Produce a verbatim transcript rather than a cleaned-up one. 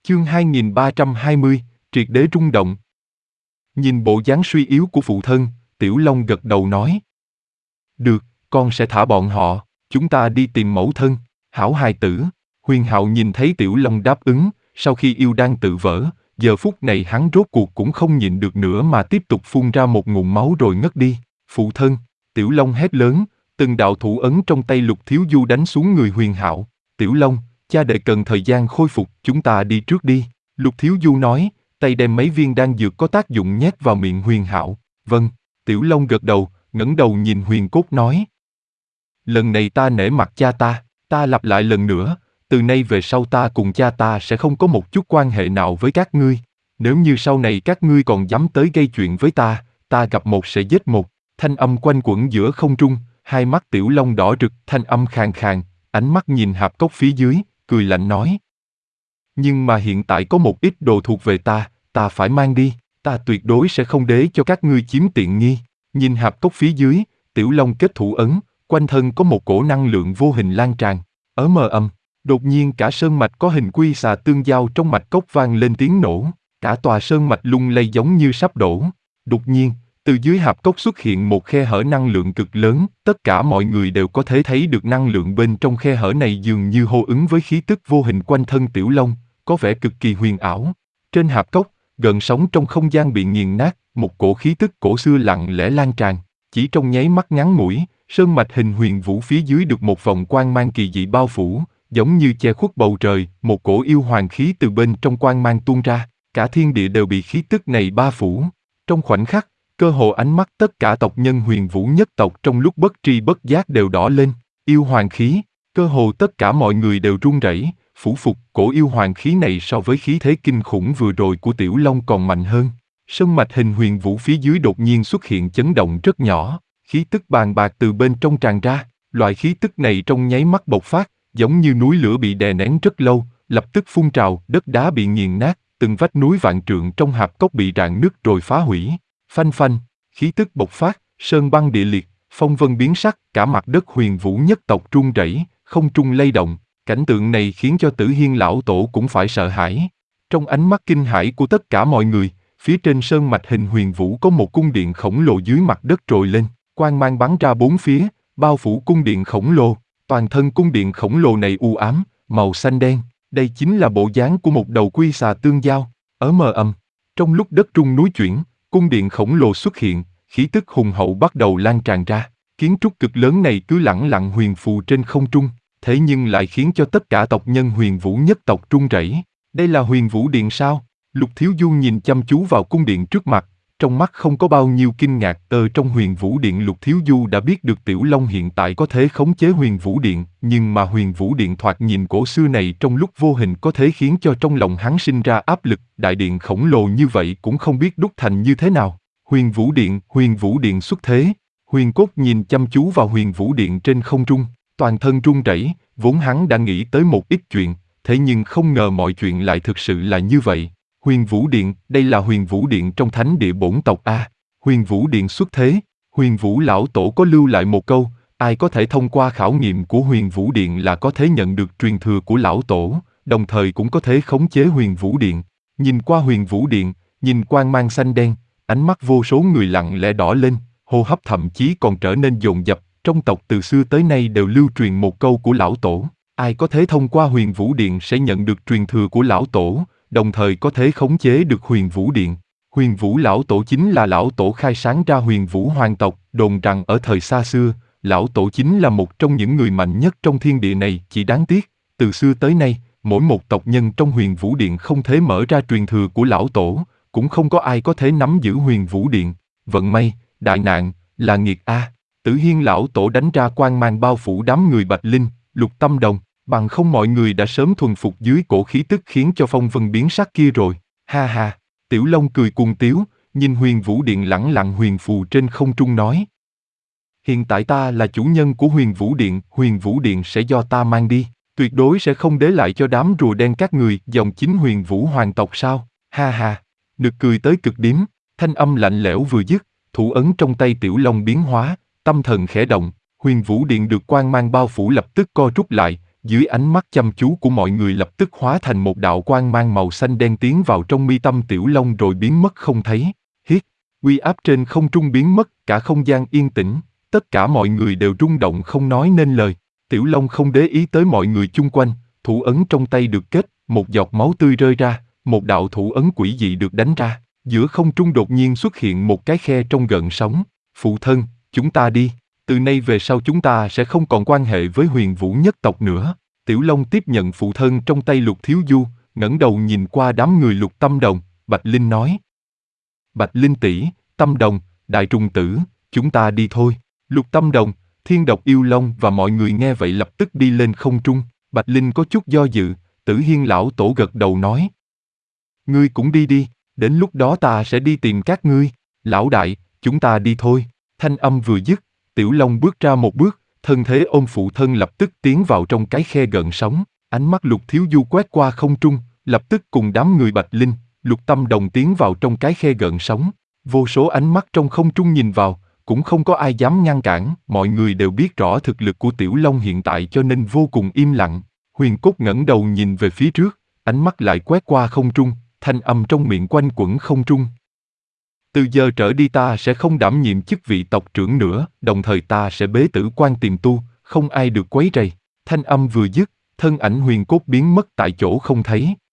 Chương hai nghìn ba trăm hai mươi, triệt để rung động. Nhìn bộ dáng suy yếu của phụ thân, Tiểu Long gật đầu nói. Được, con sẽ thả bọn họ, chúng ta đi tìm mẫu thân, hảo hài tử. Huyền Hạo nhìn thấy Tiểu Long đáp ứng, sau khi yêu đan tự vỡ, giờ phút này hắn rốt cuộc cũng không nhịn được nữa mà tiếp tục phun ra một ngụm máu rồi ngất đi. Phụ thân, Tiểu Long hét lớn, từng đạo thủ ấn trong tay Lục Thiếu Du đánh xuống người Huyền Hạo. Tiểu Long, cha đệ cần thời gian khôi phục, chúng ta đi trước đi. Lục Thiếu Du nói, tay đem mấy viên đan dược có tác dụng nhét vào miệng Huyền Hạo. Vâng, Tiểu Long gật đầu, ngẩng đầu nhìn Huyền Cốt nói. Lần này ta nể mặt cha ta, ta lặp lại lần nữa, từ nay về sau ta cùng cha ta sẽ không có một chút quan hệ nào với các ngươi. Nếu như sau này các ngươi còn dám tới gây chuyện với ta, ta gặp một sẽ giết một. Thanh âm quanh quẩn giữa không trung, hai mắt Tiểu Long đỏ rực, thanh âm khàn khàn, ánh mắt nhìn hạp cốc phía dưới, cười lạnh nói. Nhưng mà hiện tại có một ít đồ thuộc về ta, ta phải mang đi, ta tuyệt đối sẽ không để cho các ngươi chiếm tiện nghi. Nhìn hạp cốc phía dưới, Tiểu Long kết thủ ấn, quanh thân có một cổ năng lượng vô hình lan tràn. Ở mờ âm, đột nhiên cả sơn mạch có hình quy xà tương giao trong mạch cốc vang lên tiếng nổ, cả tòa sơn mạch lung lay giống như sắp đổ. Đột nhiên, từ dưới hạp cốc xuất hiện một khe hở năng lượng cực lớn, tất cả mọi người đều có thể thấy được năng lượng bên trong khe hở này dường như hô ứng với khí tức vô hình quanh thân Tiểu Long, có vẻ cực kỳ huyền ảo. Trên hạp cốc, gợn sóng trong không gian bị nghiền nát, một cổ khí tức cổ xưa lặng lẽ lan tràn. Chỉ trong nháy mắt ngắn ngủi, sơn mạch hình huyền vũ phía dưới được một vòng quang mang kỳ dị bao phủ, giống như che khuất bầu trời, một cổ yêu hoàng khí từ bên trong quang mang tuôn ra, cả thiên địa đều bị khí tức này bao phủ. Trong khoảnh khắc, cơ hồ ánh mắt tất cả tộc nhân huyền vũ nhất tộc trong lúc bất tri bất giác đều đỏ lên. Yêu hoàng khí, cơ hồ tất cả mọi người đều run rẩy, phủ phục. Cổ yêu hoàng khí này so với khí thế kinh khủng vừa rồi của Tiểu Long còn mạnh hơn. Sơn mạch hình huyền vũ phía dưới đột nhiên xuất hiện chấn động rất nhỏ, khí tức bàn bạc từ bên trong tràn ra. Loại khí tức này trong nháy mắt bộc phát, giống như núi lửa bị đè nén rất lâu, lập tức phun trào, đất đá bị nghiền nát, từng vách núi vạn trượng trong hạp cốc bị rạn nứt rồi phá hủy. Phanh phanh, khí tức bộc phát, sơn băng địa liệt, phong vân biến sắc, cả mặt đất huyền vũ nhất tộc rung rẩy, không trung lay động. Cảnh tượng này khiến cho Tử Hiên lão tổ cũng phải sợ hãi. Trong ánh mắt kinh hãi của tất cả mọi người, phía trên sơn mạch hình huyền vũ có một cung điện khổng lồ dưới mặt đất trồi lên, quang mang bắn ra bốn phía, bao phủ cung điện khổng lồ. Toàn thân cung điện khổng lồ này u ám, màu xanh đen, đây chính là bộ dáng của một đầu quy xà tương giao. Ở mờ ầm, trong lúc đất rung núi chuyển, cung điện khổng lồ xuất hiện, khí tức hùng hậu bắt đầu lan tràn ra. Kiến trúc cực lớn này cứ lẳng lặng huyền phù trên không trung, thế nhưng lại khiến cho tất cả tộc nhân huyền vũ nhất tộc run rẩy. Đây là huyền vũ điện sao? Lục Thiếu Du nhìn chăm chú vào cung điện trước mặt, trong mắt không có bao nhiêu kinh ngạc. Từ trong huyền vũ điện Lục Thiếu Du đã biết được Tiểu Long hiện tại có thể khống chế huyền vũ điện, nhưng mà huyền vũ điện thoạt nhìn cổ xưa này trong lúc vô hình có thể khiến cho trong lòng hắn sinh ra áp lực. Đại điện khổng lồ như vậy cũng không biết đúc thành như thế nào. Huyền vũ điện, huyền vũ điện xuất thế. Huyền Cốt nhìn chăm chú vào huyền vũ điện trên không trung, toàn thân run rẩy. Vốn hắn đã nghĩ tới một ít chuyện, thế nhưng không ngờ mọi chuyện lại thực sự là như vậy. Huyền Vũ Điện, đây là Huyền Vũ Điện trong thánh địa bổn tộc A. Huyền Vũ Điện xuất thế, Huyền Vũ lão tổ có lưu lại một câu, ai có thể thông qua khảo nghiệm của Huyền Vũ Điện là có thể nhận được truyền thừa của lão tổ, đồng thời cũng có thể khống chế Huyền Vũ Điện. Nhìn qua Huyền Vũ Điện, nhìn quang mang xanh đen, ánh mắt vô số người lặng lẽ đỏ lên, hô hấp thậm chí còn trở nên dồn dập. Trong tộc từ xưa tới nay đều lưu truyền một câu của lão tổ, ai có thể thông qua Huyền Vũ Điện sẽ nhận được truyền thừa của lão tổ, đồng thời có thể khống chế được Huyền Vũ Điện. Huyền Vũ lão tổ chính là lão tổ khai sáng ra Huyền Vũ hoàng tộc, đồn rằng ở thời xa xưa, lão tổ chính là một trong những người mạnh nhất trong thiên địa này. Chỉ đáng tiếc, từ xưa tới nay, mỗi một tộc nhân trong Huyền Vũ Điện không thể mở ra truyền thừa của lão tổ, cũng không có ai có thể nắm giữ Huyền Vũ Điện. Vận may, đại nạn, là nghiệt A. Tử Hiên lão tổ đánh ra quang mang bao phủ đám người Bạch Linh, Lục Tâm Đồng, bằng không mọi người đã sớm thuần phục dưới cổ khí tức khiến cho phong vân biến sắc kia rồi. Ha ha, Tiểu Long cười cuồng tiếu, nhìn Huyền Vũ Điện lẳng lặng huyền phù trên không trung nói. Hiện tại ta là chủ nhân của Huyền Vũ Điện, Huyền Vũ Điện sẽ do ta mang đi, tuyệt đối sẽ không để lại cho đám rùa đen các người, dòng chính Huyền Vũ hoàng tộc sao? Ha ha, nực cười tới cực điểm, thanh âm lạnh lẽo vừa dứt, thủ ấn trong tay Tiểu Long biến hóa. Tâm thần khẽ động, Huyền Vũ Điện được quang mang bao phủ lập tức co rút lại, dưới ánh mắt chăm chú của mọi người lập tức hóa thành một đạo quang mang màu xanh đen tiến vào trong mi tâm Tiểu Long rồi biến mất không thấy. Hiết, uy áp trên không trung biến mất, cả không gian yên tĩnh, tất cả mọi người đều rung động không nói nên lời. Tiểu Long không để ý tới mọi người chung quanh, thủ ấn trong tay được kết, một giọt máu tươi rơi ra, một đạo thủ ấn quỷ dị được đánh ra, giữa không trung đột nhiên xuất hiện một cái khe trong gợn sóng. Phụ thân, chúng ta đi, từ nay về sau chúng ta sẽ không còn quan hệ với Huyền Vũ nhất tộc nữa. Tiểu Long tiếp nhận phụ thân trong tay Lục Thiếu Du, ngẩng đầu nhìn qua đám người Lục Tâm Đồng, Bạch Linh nói. Bạch Linh tỷ, Tâm Đồng, Đại Trùng Tử, chúng ta đi thôi. Lục Tâm Đồng, Thiên Độc Yêu Long và mọi người nghe vậy lập tức đi lên không trung. Bạch Linh có chút do dự, Tử Hiên lão tổ gật đầu nói. Ngươi cũng đi đi, đến lúc đó ta sẽ đi tìm các ngươi. Lão đại, chúng ta đi thôi. Thanh âm vừa dứt, Tiểu Long bước ra một bước, thân thế ôm phụ thân lập tức tiến vào trong cái khe gợn sóng. Ánh mắt Lục Thiếu Du quét qua không trung, lập tức cùng đám người Bạch Linh, Lục Tâm Đồng tiến vào trong cái khe gợn sóng. Vô số ánh mắt trong không trung nhìn vào, cũng không có ai dám ngăn cản. Mọi người đều biết rõ thực lực của Tiểu Long hiện tại cho nên vô cùng im lặng. Huyền Cốt ngẩng đầu nhìn về phía trước, ánh mắt lại quét qua không trung, thanh âm trong miệng quanh quẩn không trung. Từ giờ trở đi ta sẽ không đảm nhiệm chức vị tộc trưởng nữa, đồng thời ta sẽ bế tử quan tìm tu, không ai được quấy rầy. Thanh âm vừa dứt, thân ảnh Huyền Cốt biến mất tại chỗ không thấy.